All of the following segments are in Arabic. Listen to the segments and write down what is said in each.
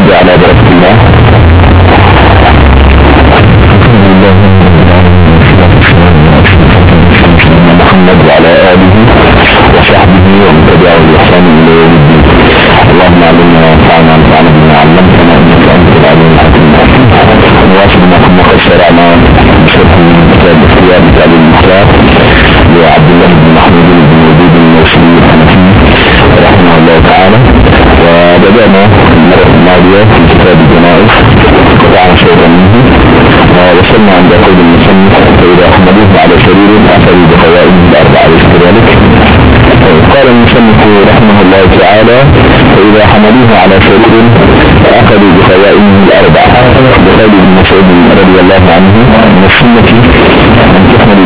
نبدأ على بركة الله. محمد وعلى آله وصحبه ومن تبعه بإحسان إلى يوم الدين. اللهم علمنا وانفعنا بما علمتنا إنك أنت العليم الحكيم. نواصل ما كنا قد شرعنا بشرح كتاب اختيار تعليم المختار لعبد الله بن محمود بن ودود الموصلي الحنفي رحمه الله تعالى. وبدأنا المرة الماضية في كتاب الجنائز قطعنا شيئا منه، ووصلنا عند قول المصنف فإذا حملوه على سرير أخذوا بقوائمه الأربعة. كذلك قال المصنف رحمه الله تعالى فإذا حملوه على سرير أخذوا بقوائمه الأربعة. بقول ابن مسعود رضي الله عنه من السنة أن تحمل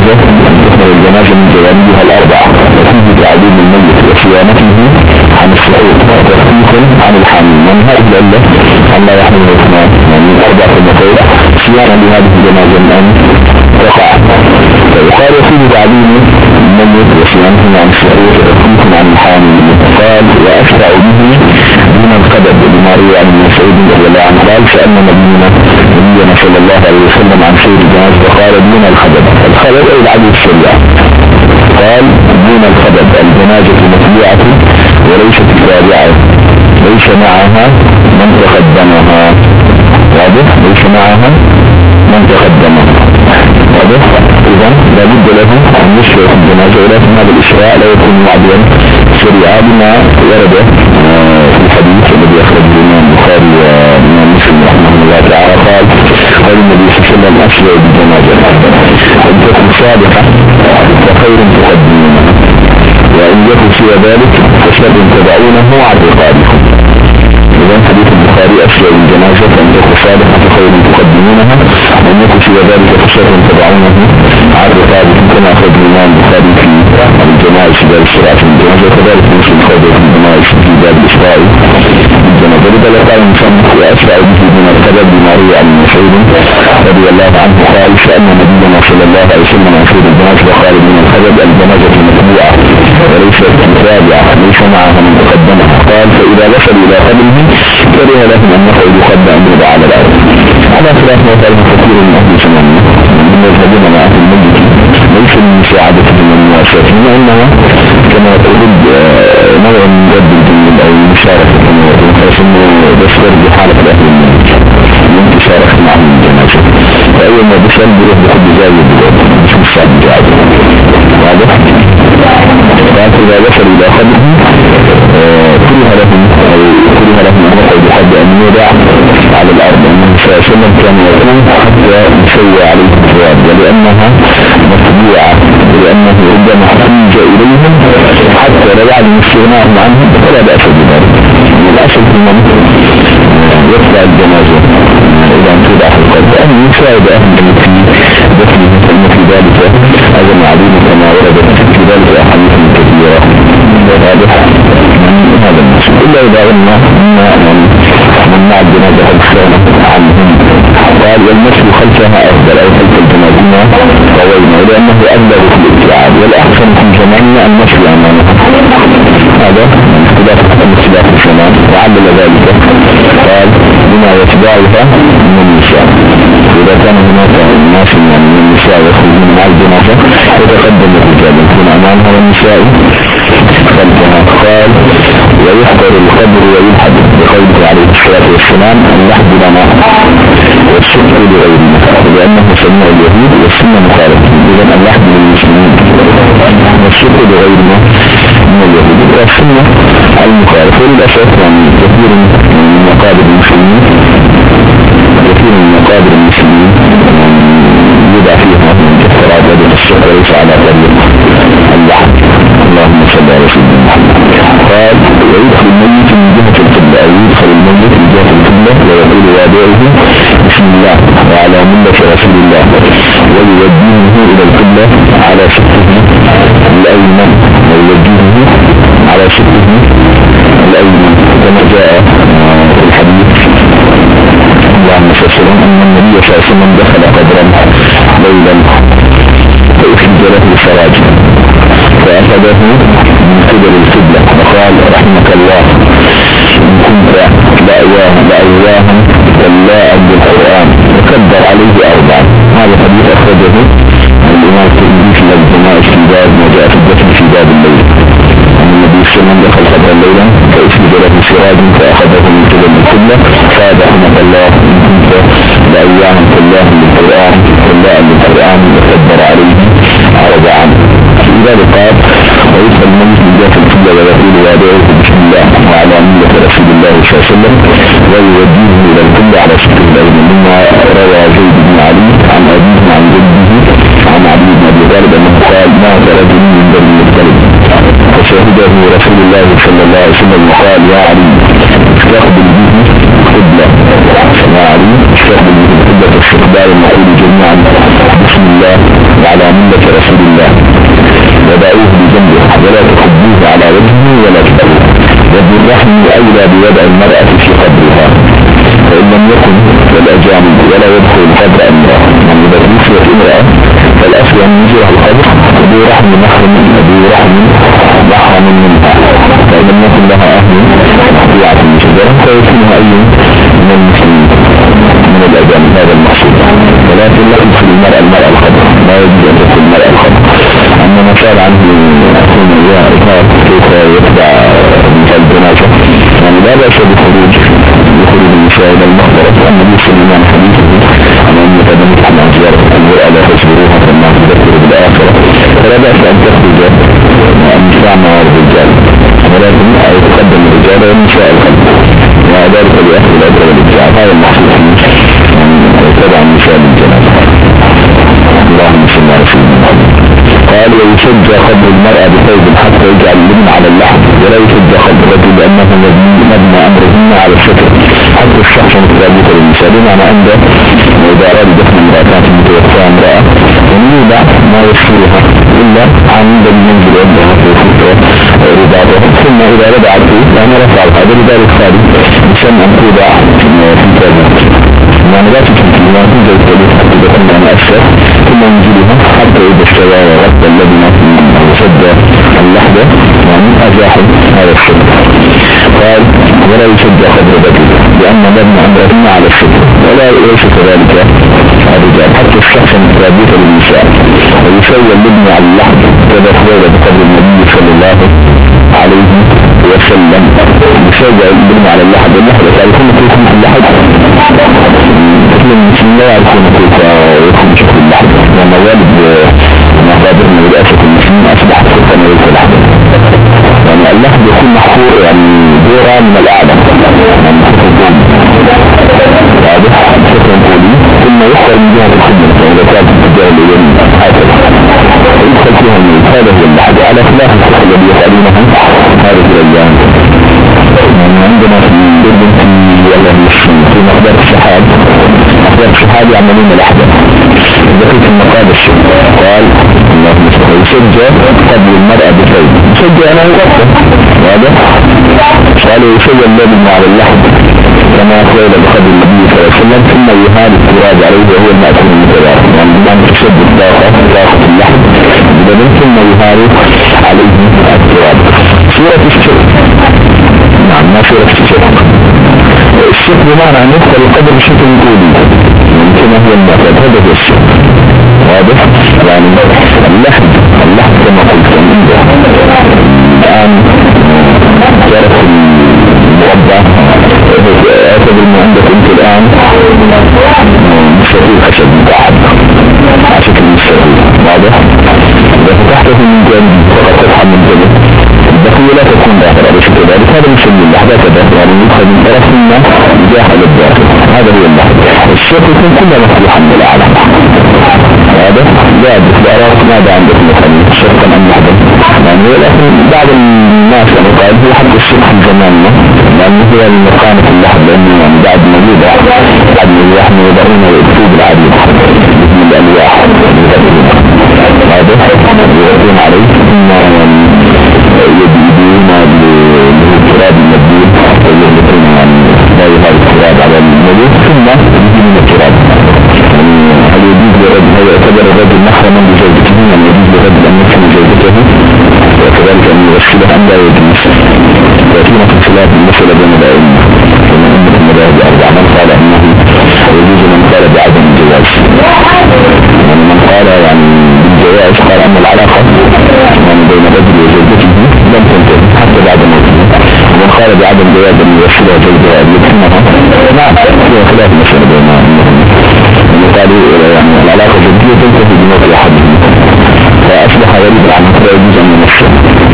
الجنازة من جوانبها الأربعة، وفيه تعديل الميت وصيانته عن السقوط وتخفيف عن الحامل. من هذه العلة أن لا يحمله اثنان، يعني أربعة المقول صيانة لهذه الجنازة من أن تقع. وقال فيه تعديل الميت وصيانته عن السقوط وتخفيف عن الحامل. قال وأشفع به من القدر بما روى عن مسعود رضي الله عنه قال سألنا نبينا صلى الله عليه وسلم عن سير الجنازة فقال دون الخدد أي العدو السريع. قال دون الخدد الجنازة متبوعة وليست الرابعة، ليس معها من تقدمها. واضح؟ ليس معها من تقدمها. واضح؟ إذن لابد له أن يشرع الجنازة، ولكن هذا الإشراع لا يكون معدلا سريعا بما ورد في الحديث الذي أخرجه الإمام البخاري وإمام مسلم رحمه الله تعالى. قال النبي صلى الله عليه وسلم أسرع بالجنازة أن تكون صادقة وخير تقدمونها، وإن يكن سوى ذلك فشر تدعونه عن رقابكم. إذن حديث البخاري أسرع بالجنازة أن تكون صادقة وخير تقدمونها، وإن يكن سوى ذلك فشر تدعونه عن رقابكم، كما أخرج الإمام البخاري في الجنائز في باب السرعة في الجنازة، وكذلك مسلم خرج في الجنائز في باب الإسراء الجنازة. لذا قال المصنف وأسرع به من القدر بما روى عن مسعود رضي الله عنه قال سألنا نبينا صلى الله عليه وسلم عن سير الجنازة وقال من القدر الجنازة المتبوعة وليست الرابعة، ليس معها من تقدمها. قال فإذا وصلوا إلى قبره كره لهم أن يقعدوا قبل أن يضع على الأرض، على خلاف ما قاله كثير من أهل زماننا من يذهبون مع أهل الميت ليس من مساعدتهم والمواساتهم، وإنما كما تقول نوع من رد الجميل أو المشاركة فاسمه بسر بحالة الأهل الميت الانتشارة معهم الجنازة. فأول ما بسر بروح بخد زاوية بلاد مش مساعد جاعد. واضح؟ فإذا وصل إلى قبره كره لهم أن يقعد حد أن يدع على الأرض. النبي صلى الله عليه وسلم كان يقول حتى يسوي عليه الثواب، ولأنها متبوعة، لأنه ربما احتاج إليهم حتى لا يعلم استغناءهم عنهم فلا بأس بذلك. الأصل في من يطلع الجنازة إذا انتبع في القلب أن يساعد أهل في دفنه، فإن في ذلك أجل عظيم كما ورد في ذلك أحاديث كثيرة. واضح؟ هذا المسؤول إلا إذا قلنا من مع الجنازة الخيانة عنهم. قال والمشي خلفها أفضل أو خلف الجنازة قوينا، لأنه أبلغ في الابتعاد، والأحسن في زماننا المشي أمامها. هذا اختلاف الزمان وعلل ذلك. قال بما يتبعها من النساء، إذا كان هناك ناس من النساء يخرجون مع الجنازة يتقدم الرجال يكون أمامها والنساء خلفها. قال ويحضر القبر ويلحد بقوله عليه الصلاة والسلام اللحد لنا والشكر لغيرنا، لأنه سمع اليهود والسنة مخالفة. إذن اللحد للمسلمين والشكر لغيرنا من اليهود والسنة المخالفة. وللأسف يعني كثير من مقابر المسلمين يدع فيها من كثرات بدل الشكر ليس على طريق اللحد. اللهم صل على سيدنا محمد. قال ويدخل الميت من جهة القبلة، أو يدخل الميت من جهة القبلة ويقول وادعه بسم الله وعلى ملة رسول الله، ويوجهه إلى القبلة على شقه الأيمن، كما جاء في الحديث اللهم صل وسلم أن النبي صلى الله عليه وسلم دخل قبرا ليلا فأخرج له سراجا فأخذه من قبل القبلة وقال رحمك الله إن كنت لأواه أخرجه الإمام الترمذي في الجنائز في باب ما جاء في الدفن في باب الليل أن النبي صلى الله عليه وسلم دخل قبر الليلة فأسند له سراج فأخذه من قبل القبلة قال رحمة الله إن كنت لأيام كلاه للقرآن كلاه للقرآن وكبر عليه عرض عنه. لذلك قال ويدخل الميت من جهة القبلة ويقول وادعوه بسم الله وعلى ملة رسول الله صلى الله عليه وسلم ويوديه إلى القبلة على شكل الأيمن. مما روى زيد بن علي عن أبيه عن جده عن علي بن أبي طالب أنه قال مات رجل من بني المطلب فشهده رسول الله صلى الله عليه وسلم وقال يا علي استقبل به قبلة يا علي استقبل به قبلة استقبال المقول جميعا بسم الله وعلى ملة رسول الله ودعوه بجنبه ولا تخبوه على وجهه ولا تدعوه وبالرحم أولى بوضع المرأة في قبرها فإن لم يكن فالأجانب ولا يدخل القبر أمرا من إذا نسيت امرأة فالأصل أن ينزلها القبر أبو رحم محرم منها فإن لم يكن لها أهل مطيعة من شجرة فيكونها أي من المسلمين من الأجانب هذا المقصود. ولكن لا يدخل المرأة القبر لا يجب أن تدخل المرأة القبر. أما ما قال عنه أكون إياه كيف يتبع مثال الجنازة يعني لا بأس بخروج النساء إلى المقبرة. أما يسلم عن حديثه عن أن يتبنك عن زيارة المرأة لا تجبروها فما تذكر بالآخرة فلا بأس أن تخرج النساء مع الرجال ولكن يتقدم الرجال والنساء القلب وذلك لأخذ الأجر والإبداع. هذا المحصول يتبع النساء بالجنازة. اللهم صل على سيدنا محمد. قال ويشجع قبر المرأة بثوب حتى يجعل اللبن على اللحم ولا يشجع قبر الرجل لأنه مبنى أمرهن على الستر حتى الشخص متابعة للنساء بمعنى أن إذا أراد دفن امرأة متوفى امرأة ويوضع ما يشفرها إلا عن المنزل عندها في رضاعها ثم إذا رضعت يعني رفعت هذا لذلك خالد بسن أن توضع في تابعة يعني لا تتنكي ما تنزل التالي حتى دفن عن أسفل ثم ينزلها حتى إذا استوى وغطى الذي وشد اللحظة يعني أزاح هذا الشد. قال ولا يشجع قدر ذلك لأن مبنى أمرهن على الشد ولا ليس كذلك الرجال حتى الشخص مترابط للنساء ويسوي اللبن على اللحظ كذا خير بقدر النبي صلى الله عليه وسلم يسوي اللبن على اللحظ واللحظة تعرفون كيف مثل اللحظ مثل المسلمين لا يعرفون كيف يكون شكل اللحظ لما والد مقادرنا للأسف المسلمين أصبحت كيف نريد اللحظة يعني اللحظ يكون محفور يعني دورا من الأعلى يعني حفر الدوم واضح حفر الدولي ثم يحفر من جهة الخدمة فإذا كانت التجاه اليمين هكذا ويدخل فيها الميت هذا هو اللحظة على خلاف الفقه الذي يفعلونها هذه الأيام. يعني عندنا في الدرب في مقدار الشحاب يعملون لحظة ذكرت المقادر الشيء قال اللهم يسجى قبل المرأة بثوب يسجى أنا يغطى واضح قال يسجى اللبن على اللحظ كما قال بقدر النبي صلى الله عليه وسلم ثم يهال التراب عليه وهو المأكل المتبار يعني بمعنى تشد طاقة اللحظ بلبن ثم يهال عليه التراب. سورة الشرك نعم ما سورة الشرك الشرك بمعنى أن يدخل القدر بشكل طولي كما هو المعتاد هذا هو الشرك واضح يعني اللحظ كما قلت الآن جرت المربع اعتبر ما عندك انت الآن مستطيل خشب متعب عشان المستطيل واضح إذا فتحته من جنب فقد تفتح من جنب البقية لا تكون داخل على شكل ذلك هذا مسمي اللحظات الداخل يعني يدخل من طرف ما داخل الداخل هذا هو اللحظة. الشرك يكون كله مفتوحا من الأعلى هذا لا بالدارات ماذا عندك مثلا شركا أم لحظة يعني ولكن بعض الناس يعني قال هو حق الشرك في زماننا لأنه هو المقام في اللحظة لأنه يعني بعد موجودة بعد الواح يضعون الأكتوب العديد باسم الألواح هذا يغطون عليه ثم يديدون بالتراب المبدول ويغلقون يعني لا يهال التراب على الملوك ثم يديدون التراب. هل يجوز لرجل هل يعتبر الرجل محرما بزوجته يعني يجوز لرجل أن يكون زوجته وكذلك أن يغسلها أم لا يجوز وفينا في خلاف المسألة بين الأئمة ومن أمة المذاهب أربع من قال أنه يجوز من قال بعدم الجواز يعني من قال بعدم جواز الموصلة وجوزها يتمها نعم هو خلاف مسألة بينهم قالوا يعني العلاقة الجنسية تنتهي بموت أحدهم فأصبح غريبا عن لا يجوز أن يمثل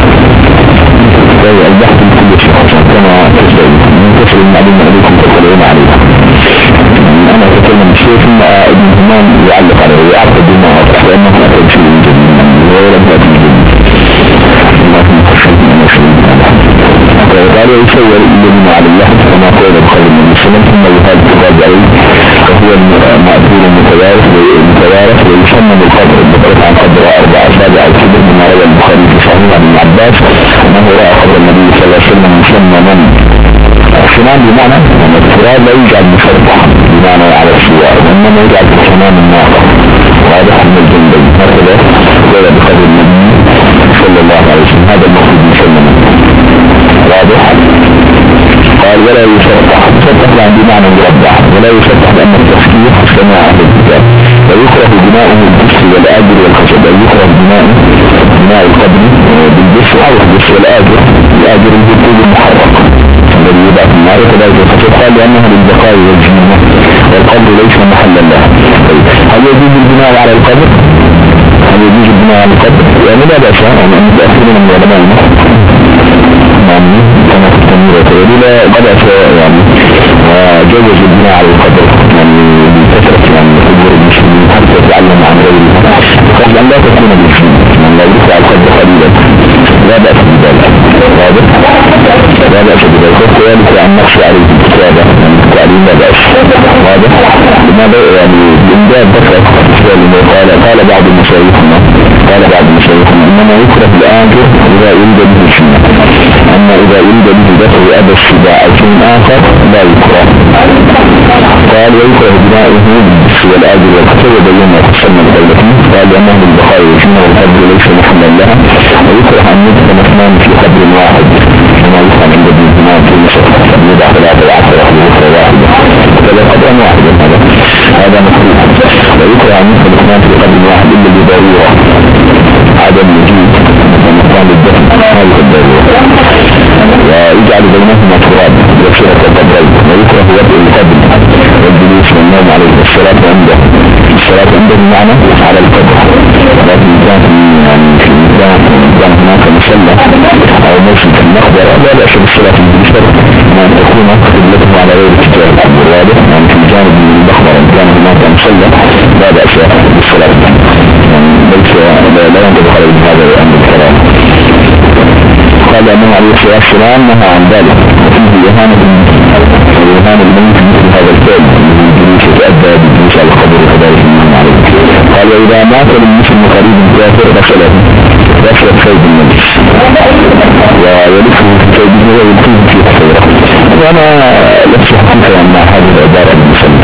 وهي البحث بكل شيء كما تسبب من كسر المعلوم عليكم تطلعون عليه أنا أتكلم الشيء ثم ابن همام يعلق عليه ويعرض بما أعرف لأنه أتى بشيء جديد ولم يأتي جديد قالوا يسوى الذين على الله كما قال بخير النبي صلى الله عليه وسلم ثم يهاد التقاض عليه وهو المأثور المتوارث ويسمى بالقدر المتوارث عن قدر 4 أسابع أو كبر مما روى البخاري في صحيح عن ابن عباس أنه رأى قبر النبي صلى الله عليه وسلم يسمى من السنان بمعنى أن التراب لا يجعل مفتح بمعنى على السوار وإنما يجعل في سنان الناقة واضح من الجنبين هكذا قال بقدر النبي صلى الله عليه وسلم هذا المقصود مسلما واضح قال ولا يفتح يعني بمعنى مربع ولا يفتح لأن التفكير كما أهل الكتاب ويكره بناؤه بالبس والآجر والخشب ويكره بناء القبر بالبس أو البس والآجر الآجر الجدود المحرق الذي يبعث النار كذلك الخشب قال لأنها للبقاء والجنة والقبر ليس محلا لها هل يجوز البناء على القبر؟ هل يجوز البناء على القبر؟ يعني لا بأس يعني أن متأخرين من علماء يعني كما في التنمية وتقولي لا بدأ يعني وجوز البناء على القبر يعني بكثرة يعني قبور المسلمين حتى يتعلم عن غيره قبل أن لا تكون المسلمين من لا يرفع القبر قليلا لا بأس بذلك واضح؟ لا بأس بذلك وذلك عن نقص عليه الكتابة يعني التعليم لا بأس واضح؟ لماذا يعني الإمداد ذكر قال بعض المشايخنا إنما يكره الآجر إذا يريد به السنة أما إذا يريد به دفع أبى السباع أو شيء آخر لا يكره قال ويكره بناؤه بالبس والآجر والكتب وبين ما تسمى الدولة قال لأنه بالبخار والسنة والقبر ليس محمد لها ويكره أن يدفن اثنان في قبر واحد كما يفعل عند ابن الزمان في مصر يضع 13 ويكره واحدة وكذا قبرا واحدا هذا مكروه ويكره أن يدفن اثنان في قبر واحد إلا بضرورة عدم وجود مكان للدفن هذه الضرورة ويجعل بينهما تراب بصيغة القبرين ويكره وضع القبر والجلوس والنوم عليه الصلاة عنده بمعنى على القبر لكن كان في المكان هناك مسلح أو مسجد المقبرة لا بأس بالصلاة بالجسر ما تكون قبلته على غير اتجاه القبر واضح يعني في جانب من المقبرة إن كان هناك مسلح لا بأس بالصلاة ليس لا ينطبق عليه هذا الأمر الكلام قال أنه عليه الصلاة والسلام نهى عن ذلك وفيه إهانة الميت مثل هذا الفعل الجلوس يتأدى بالجلوس على القبر وكذلك النهي عليه قال وإذا مات للمسلم قريب كافر غسله يغسل ثوب النبي ويلفه في ثوبه ويلفه في حفيرة وأنا لست حقيقة أن هذه العبارة المسلم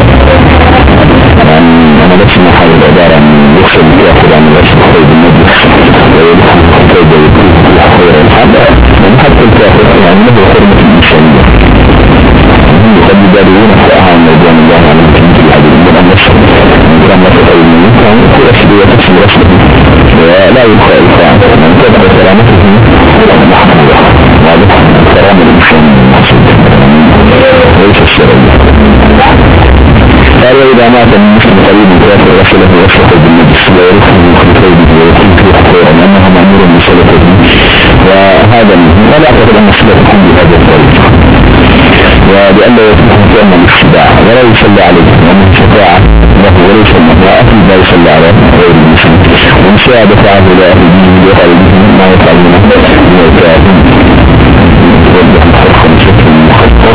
يعني أنا لست مع هذه العبارة أن يغسل الكافر عن غسل ثوب النبي ويلفه في ثوبه ويلفه في حفيرة حتى الكافر يعني له حرمة الإنسانية يقد يدارون فأها من رضوان الله عن المسلمين في الحديث من النصر من كان نصر المؤمنين كان يقول أسلي وتسل رسله ولا يلقى إلقاء من تبع سلامته محمودة واضح كرام الإنسان المحسود ليس الشرعية قال وإذا مات المسلم قريب كافر رسله وصفه بالنجس ويرفه في ثوبه ويكون في حقوره لأنه مأمور بصلته وهذا ولا أعتقد أن الصلاة تكون بهذا الطريق وبألا يكون كأن الاستداع ولا يصلى عليه ومن شفاعة له وليس المرأة لا يصلى على غير المسلم ومن شاء دفعه إلى أهل دينه وقال به ما يفعلونه من الكافر يوضح الفرق بشكل مخطط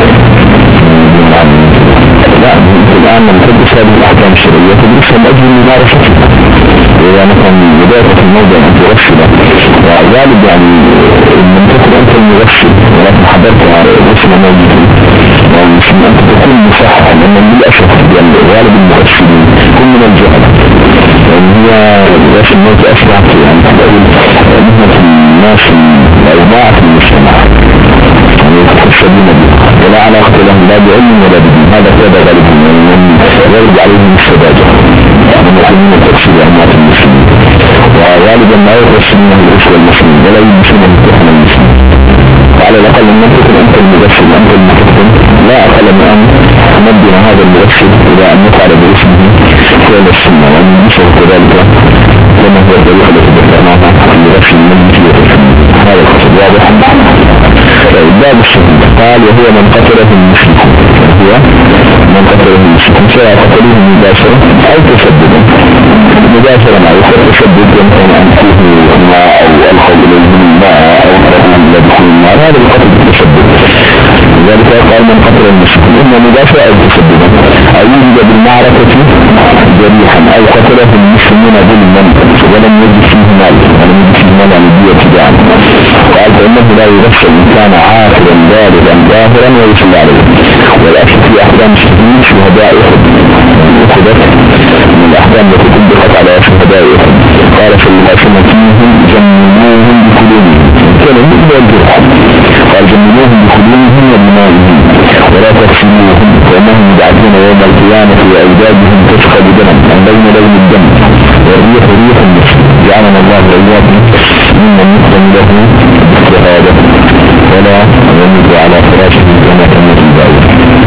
لا الآن من تدرس هذه الأحكام الشرعية تدرسها من أجل ممارستها إذا مثلا بداية الموضوع أن تغسله وغالب يعني من تكون أنت المغسل ولكن حضرتها غسل موجود والمسلم أنت تكون مصحح لأن للأسف يعني غالب المغسلين كل من الجهل يعني هي غسل الموت أسرع يعني تقول مهنة الناس الأوضاع في المجتمع يتحسبون به ولا علاقة لهم لا بعلم ولا بدين هذا كذا غالب ويرد عليهم السباجة من يكونون التقصير أمات المسلمين وغالبا ما يغسلونه الرسل المسلمين ولا يمسلون التحن المسلمين على الأقل أن تكون أنت المغسل أنت المحكم، لا أقل من أن نبدأ هذا المغسل إلى أن نفعل باسمه فعل السنة، وأن نشعر كذلك كما هو الطريقة التي ذكرناها المغسل المجلس والتسمية. هذا القصد واضح. باب الشهيد قال وهو من قتله المشرك، هو من قتله المشرك سواء قتلوه مباشرة أو تسددا، مباشرة أو تسدد يمكن أن فيه الماء أو ألقوا إليه الماء أو قرأوا إلى دخول النار، هذا القتل بالتسدد. لذلك قال من قتل المشرك إما مباشرة أو تسددا، أو يوجد بالمعركة جريحا أو قتله المسلمون ظلما ولم يجد فيه مال، عن الدية تباعا. قال فإنه لا يغسل إن كان عاقلا بالغا ظاهرا ويصلى عليه. والأصل في أحكام الشهيد شهداء أخذت من الأحكام التي طبقت على شهداء أحد. قال صلى الله عليه وسلم فيهم جملوهم بخدومهم، كان مثل الجرح، قال جملوهم بخدومهم وبمائهم ولا تغسلوهم فإنهم يبعثون يوم القيامة وأجدادهم تسقط دما من بين لون الدم والريح ريح المسك. جعلنا الله وإياكم ممن يكرم له بالشهادة ولا يمد على فراشه كما تموت البعير.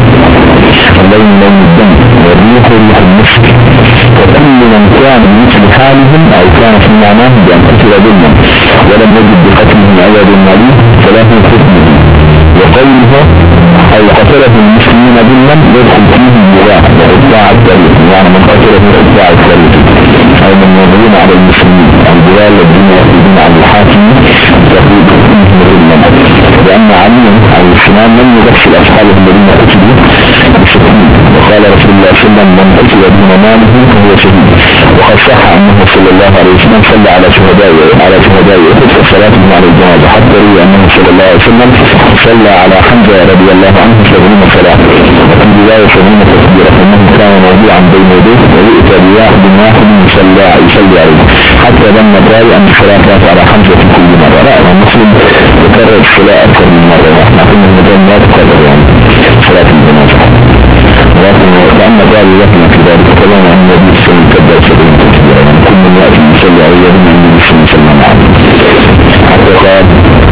اللون لون الدم والريح ريح المسك. وكل من كان بمثل حالهم أو كان في معناه بأن قتل ظلما ولم يجد بقتلهم عوض عليه فله حكمه. وقوله أو قتله المسلمين ظلما يدخل فيه الجراح وإتباع التاريخ، يعني من قتله إتباع التاريخ أو من يظلم على المسلمين الجلال الذين يأخذون على الحاكم تقول ظلما. لأن علي عليه السلام لم يغسل أصحابه الذين قتلوا بسكين، وقال رسول الله صلى الله عليه وسلم من قتل دون ماله فهو شهيد. وقد صح أنه صلى الله عليه وسلم صلى على شهداء أحد وصلاتهم على الجنازة، حتى روي أنه صلى الله عليه وسلم صلى على حمزة رضي الله عنه 70 صلاة، وفي رواية 70 تكبيرة، فإنه كان موضوعا بين يديه ويؤتى بواحد يصلي عليه، حتى ظن الراوي أن الصلاة كانت على حمزة في كل مرة. لا، ومسلم يكرر الصلاة أكثر من مرة، ونحن قلنا المدام لا تكرر يعني صلاة الجنازة، ولكن لأن الراوي يفهم في ذلك كلام عن النبي صلى الله عليه وسلم تكبيرة، يعني كل من يأتي يصلي عليه من النبي صلى الله عليه وسلم حتى قال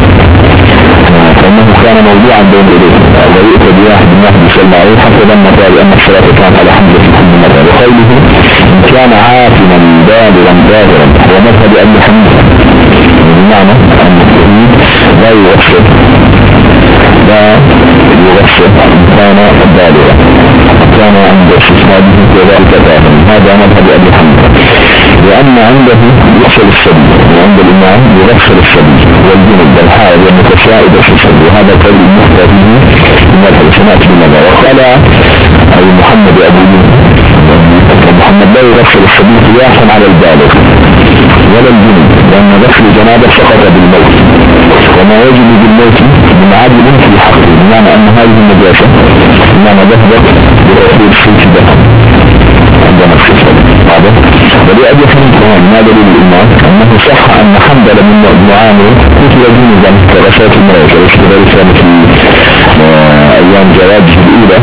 فإنه كان موضوعا بين يديه ويؤتى بواحد يصلي عليه، حتى ظن الراوي أن الصلاة كانت على حمزة في كل مرة. وقوله إن كان عاصما بالغا ظاهرا ومذهب أبي حنيفة، بمعنى أن الشهيد لا يغسل كان بالغا كان عند استثنائه كذلك ظاهرا، هذا مذهب أبي حنيفة، لأن عنده يغسل السبيل، وعند الإمام يغسل السبيل والجنب والحائض والمتشائد في السبيل، وهذا قول المفتى فيه من الحسنات بالنظر. وقال أبي محمد محمد لا يغسل السبيل قياسا على البالغ ولا الجنب، لأن غسل جنابه سقط بالموت، وما يجب بالموت من عادل في حقه، بمعنى أن هذه النجاسة بمعنى ذهبت برسول السيف دفن عندما الخصال هذا. ولأبي حنيفة ما دليل الإمام أنه صح أن حنبل من عامر كتب جنوبا كرشات المراجع وكذا رسالة في أيام زواجه الأولى،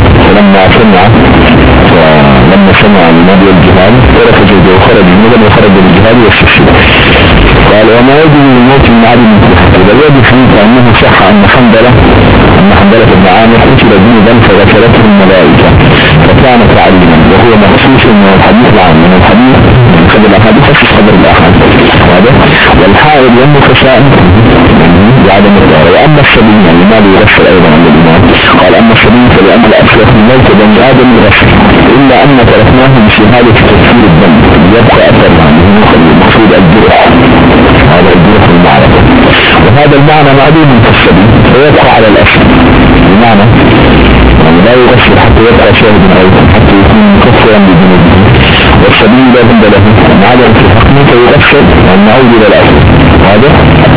فلما سمع النبي الجهاد ترك زوجه وخرج جنوبا وخرج للجهاد والسفر. قال وما يجب الموت من عدم الكفر. ولأبي حنيفة أنه صح أن حنبلة بن عامر كتب جنوبا فغسلته الملائكة فكان تعليما، وهو مخصوص من الحديث العام، من الحديث من خبر الأحاديث في خبر الأحاديث هذا. والحائض والنفساء بعدم الظاهر. وأما السبيل لماذا يغسل أيضا عند الإمام؟ قال أما السبيل فلأن الأصل في الموت بني آدم يغسل، إلا أن تركناه بشهادة تكفير الدم يبقى أثر عنه المقصود الجرح، هذا الجرح المعرفة، وهذا المعنى معدوم في السبيل فيبقى على الأصل، بمعنى لا يغسل حتى يبقى شاهد أيضا حتى يكون مكفرا بذنوبه. والسبيل لا ذنب له أن عدم في حكمه فيغسل أن نعود إلى الأصل هذا.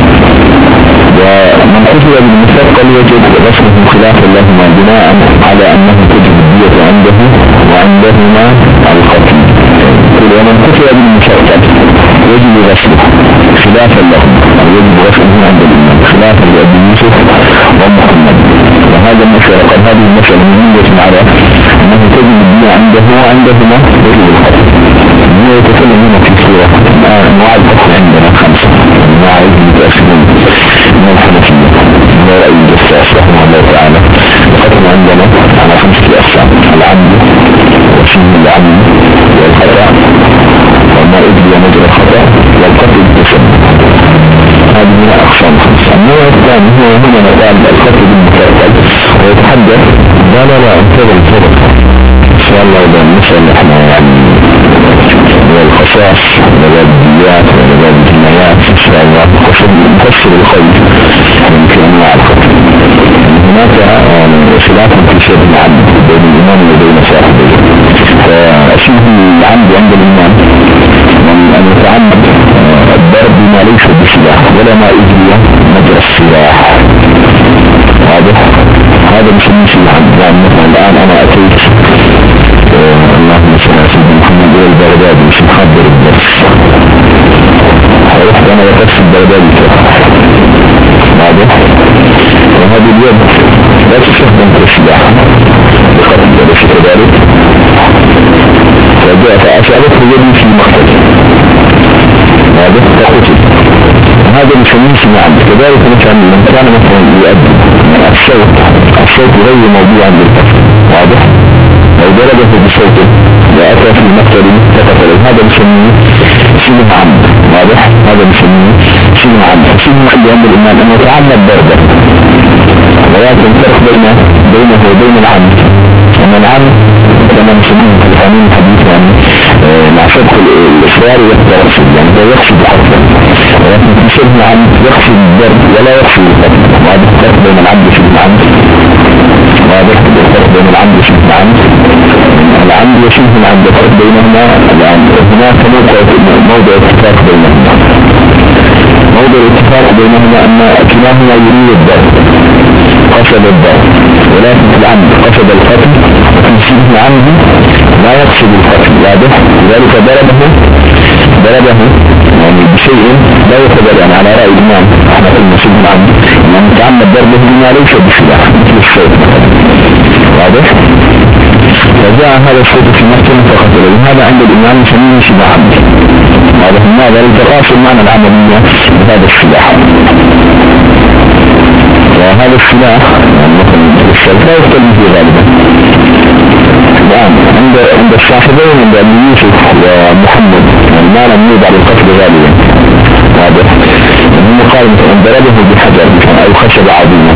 ومن قتل بالمثقل يجب غسله خلافا لهما بناء على أنه تجب الدية عنده وعندهما القتل. ومن قتل بالمثقل يجب غسله خلافا لهما، يجب غسله عند الإمام خلافا لأبي يوسف ومحمد. وهذا المسألة قد هذه المسألة مهمة على أنه تجب الدية عنده وعندهما يجب القتل، يتكلم هنا في سورة أنواع القتل عندنا 5 أنواع المتأخرين من الحنفية من رأي الجساس رحمه الله تعالى. القتل عندنا على 5 أقسام: العمد وشبه العمد والخطأ وما أجري مجرى الخطأ والقتل بالتسبب. هذه هنا أقسام 5. النوع الثاني هو هنا نقال القتل بالمفصل ويتحدث لا انتظر إن شاء الله إذا نسأل إحنا يعني والخصاص والبديات والجنايات إن شاء الله نفسر الخير يمكن أنواع القتل. هناك خلاف في شبه العمد بين الإمام وبين صاحبه. فشبه العمد عند الإمام أن يتعمد الضرب بما ليس بسلاح ولا ما أجري مجرى السلاح. هذا مش شبه العمد. يعني مثلا الآن أنا أتيت اللهم صل على سيدنا محمد إلى البغدادي مش محضر الدرس، رحت أنا وقفت البغدادي واضح، وهذه اليد لا تستخدم كسلاح بخطر أليس كذلك؟ فجاء فأسألته يدي في مقتل واضح فقتل. هذا نسميه شبه العمد. كذلك مثلا من كان مثلا يؤدي الصوت غير موضوع عند القتل واضح، لو ضربه بصوته وأتى في المقتل فقتل، هذا نسميه شبه عمد واضح. هذا نسميه شبه عمد. شبه عمد عند الإمام أنه يتعمد ضربه، ولكن فرق بينه وبين العمد أن العمد كما نسميه في القانون الحديث يعني مع سبق الإصرار والترصد، يعني هو يقصد قتله، ولكن في شبه العمد يقصد الضرب ولا يقصد القتل. واضح الفرق بين العمد وشبه العمد. واضح الفرق بين العمد وشبه العمد. العمد وشبه العمد الفرق بينهما هناك موضع اتفاق بينهما. موضع الاتفاق بينهما أن كلاهما يريد الضرب قصد الضرب، ولكن في العمد قصد القتل، وفي شبه العمد لا يقصد القتل واضح. لذلك ضربه يعني بشيء لا يقدر، يعني على رأي الإمام احنا قلنا شبه العمد يعني تعمد ضربه بما ليس بسلاح مثل الصوت واضح. فجاء هذا الصوت في مقتل فقتله، هذا عند الإمام يسميه شبه عمد واضح. ماذا لتقاصر معنى العملية بهذا السلاح. وهذا السلاح يعني مثلا السلاح لا يختلف فيه غالبا. الآن عند الصاحبين عند أبي يوسف ومحمد يعني ما لم يوضع للقتل غالبا واضح. هم قال مثلا ضربه بحجر أو خشب عظيمة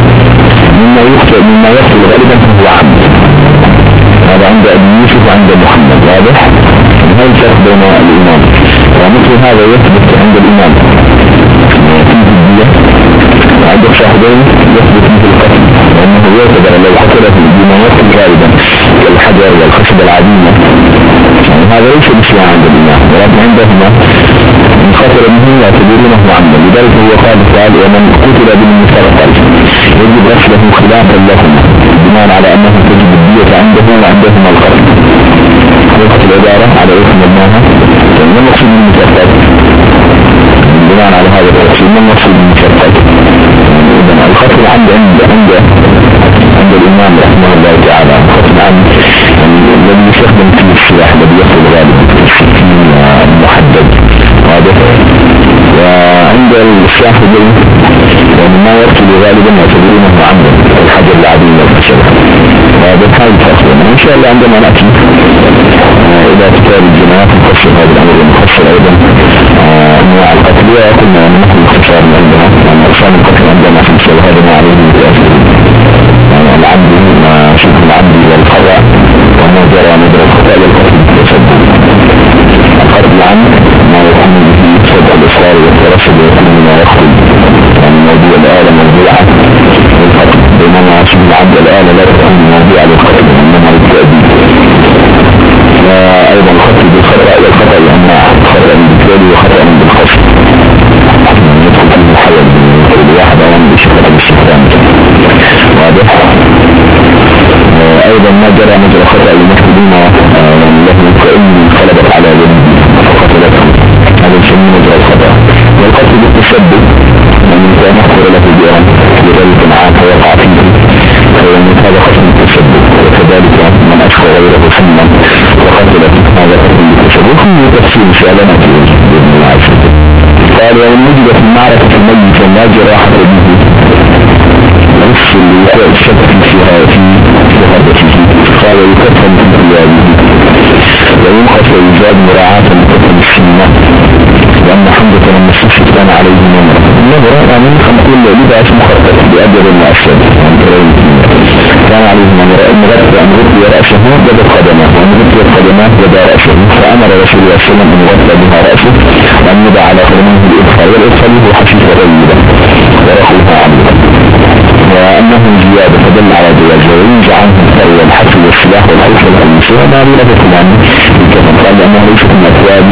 مما يقتل غالبا هو عمد. هذا عند أبي يوسف وعند محمد واضح. هذا الفرق بين الإمام. ومثل هذا يثبت عند الإمام في الدية، وعند الصاحبين يثبت مثل القتل، لأنه يعتبر لو قتله بما يقتل غالبا كالحجر والخشب العظيمة. يعني هذا ليس بسلاح عند الإمام، ولكن عندهما من قتل منه يعتبرونه عمدا. لذلك هو قال تعالى: ومن قتل بالمفصل يجب غسله خلافا لهما، بناء على أنه تجب الدية عنده وعندهما القتل. وقت العبارة على اسم الماها من مقصود بالمفصل بناء على هذا التقسيم. من مقصود بالمفصل إذن القتل عند الإمام رحمه الله تعالى القتل عند الذي يستخدم فيه السلاح الذي يقتل غالب السكين المحدد واضح. وعند الصاحبين يعني ما يقتل غالبا يعتبرونه عمدا الحجر العظيم والخشبة واضح. هذا الفرق. إن شاء الله عندما نأتي إلى كتاب الجنايات نفصل هذا الأمر ونفصل أيضا أنواع القتل. وقلنا أن نحن اختصار عندنا يعني أقسام القتل عندنا 5، وهذا ما عليه المتأثر يعني العبد ما شبه العبد والخطأ وما جرى مجرى الخطأ والقتل بالتسبب. القتل العمد ما يكون به سبب الإصرار والترصد ويكون ما يقتل يعني موضوع الآلة موضوعة للقتل، بينما شبه العبد الآلة لا تكون موضوعة للقتل إنما للتأديب. وأيضا القتل بالخطأ والخطأ الأنواع: خطأ بالفعل وخطأ بالقصد، يدخل في المحاول كل واحد أولا بشكل باستخدام واضح. أيضا ما جرى مجرى خطأ المسلمين له كأن انقلبت على يد فقتلته، هذا يسمى مجرى الخطأ. والقتل بالتسبب من كان يحضر له بيرا لذلك معاه فوقع فيه فيموت، هذا قتل بالتسبب. وكذلك من أشفى غيره سنا وقتله، هذا قتل بالتسبب. ثم وفيه تفصيل سألنا فيه بإذن الله عز وجل. قال ومن وجد في المعركة الميت لا جراحة به نفس اللي الشك فيها في شهادته قال يكفن في ثيابه وينقص ويزاد مراعاة لكفن السنة لأن حمزة لما استشهد كان عليه نمرة يعني نقول لباس مخطط بأجر وأسود كان عليه نمرة أن غطي رأسه بدأ قدمه وأن غطي قدمه بدأ رأسه فأمر رسول الله صلى الله عليه وسلم أن يغطى بها رأسه وأن يدع على قدمه الإدخال والإدخال هو حشيش غيبا ورخلها عمله وأنه زيادة فدل على جواز وينزع عنه الثروة والحفل والسلاح والحوش والخميس وما لا تكلم الكفن قال أنه ليس من أثواب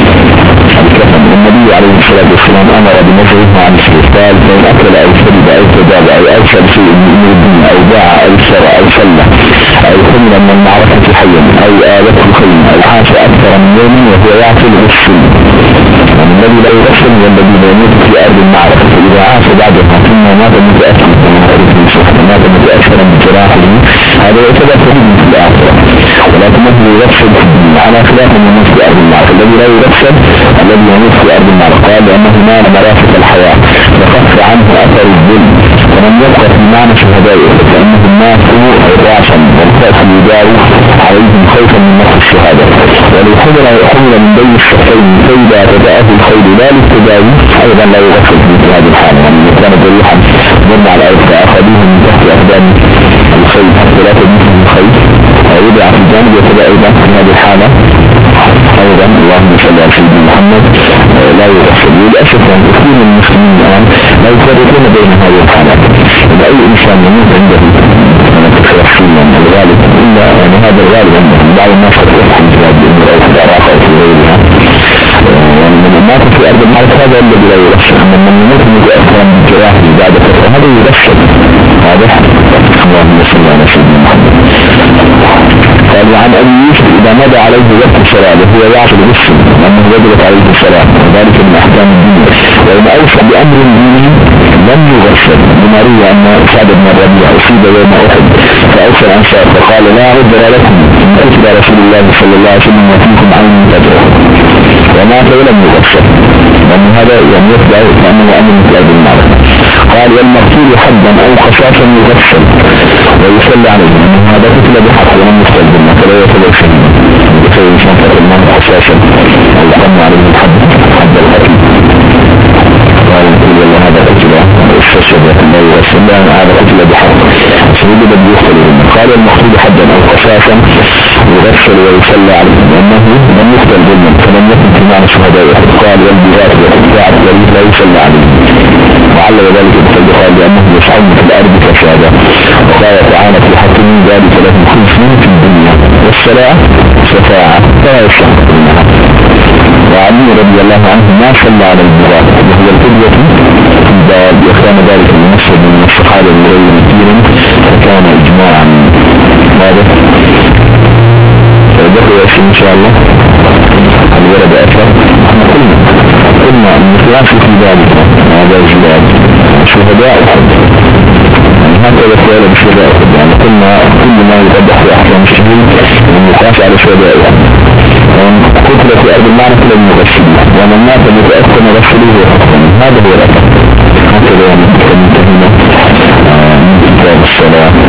الكفن والنبي عليه الصلاة والسلام أمر بنزعه عن السلطان فإن أكل أو شرب أو تداب أو أرسل شيء من الدين أو باع أو شرع أو صلى أو حمل من المعركة حيا أو آلته خيم أو عاش أكثر من يوم وهو يعقل السن الذي لا يغسل والذي لا يموت في أرض المعركة فإذا عاش بعدها ثم مات متأثر مات متأثرا بجراحه هذا يعتبر فريد في الآخرة ولكنه يغسل على خلاف من يموت في أرض المعركة الذي لا يغسل الذي يموت في أرض المعركة قال لأنه نال مرافق الحياة وخف عنه أثر الظلم ومن يبقى في معنى شهدائه فإنهم ماتوا رأسا والخوف يداوي عليهم خوفا من نفس الشهادة ولو حمل من بين الشخصين فإذا تدأه الخيل لا للتداوي أيضا لا يغسل في هذه الحالة يعني كان جريحا مرمى على الأرض فأخذوه من تحت أقدام الخيل حتى لا تديه الخيل ويدع في الجانب يتبع أيضا في هذه الحالة أيضا اللهم صل على سيدنا محمد لا يغسل. وللأسف أن كثير من المسلمين الآن لا يفرقون بين هذه الحالات إن أي إنسان يموت عنده تغسيلا الغالب إلا يعني هذا الغالب أنه بعض الناس قد يفهم في هذه الأمور أو في العراق أو في غيرها من المات في أرض المعركة هذا الذي لا يغسل أما من يموت متأثرا بجراحه بعد فترة هذا يغسل واضح. اللهم صل على سيدنا محمد. قال عن أبي يوسف إذا مضى عليه وقت الصلاة وهو يعقل غسل لأنه وجبت عليه الصلاة وذلك من أحكام الدين وإن أوصى بأمر ديني لم يغسل بما روي أن سعد بن الربيع أصيب يوم أحد فأوصى الأنصار فقال لا عذر لكم إن كتب رسول الله صلى الله عليه وسلم وفيكم عين تدعو ومات ولم يغسل وأن هذا يعني يتبع كأنه أمر مثل أرض المعركة. قال والمقتول حدا أو خشاشا يغسل ويصلى عليه أن هذا قتل بحق ولم يستلزم فلا يصلي شيئا بكثير إنسان فقدمان خشاشا أو يقام عليه الحد حد القتل قال يقول والله هذا قتل استشهد لا يغسل لأن هذا قتل بحق سيد الذي يغسل منه. قال المقتول حدا أو خشاشا يغسل ويصلى عليه لأنه لم يقتل ظلما فلم يكن في معنى شهدائه. قال والبيات والإبداع لا يصلى عليه وعلى ذلك بالتدخل لأنه يشعر في الأرض كشهادة. وقال تعالى في حكم ذلك لهم خلف في الدنيا والصلاة شفاعة فلا يشعر منها. وعلي رضي الله عنه ما صلى على البغاء وهو القدوة في الباب وكان ذلك المسجد من الصحابة الغير كثير فكان إجماعا واضح. فبقي إن شاء الله الولد أكثر احنا قلنا المخلاف في ذلك هذا الجلاد شهداء أحد يعني هكذا سؤال بشهداء أحد يعني قلنا كل ما يتبح في أحكام الشهيد المخلاف على شهداء أحد ومن قتل في أرض المعركة لم يغسله ومن مات متأثر غسله هذا هو الأثر. هكذا يعني انتهينا من كتاب الصلاة.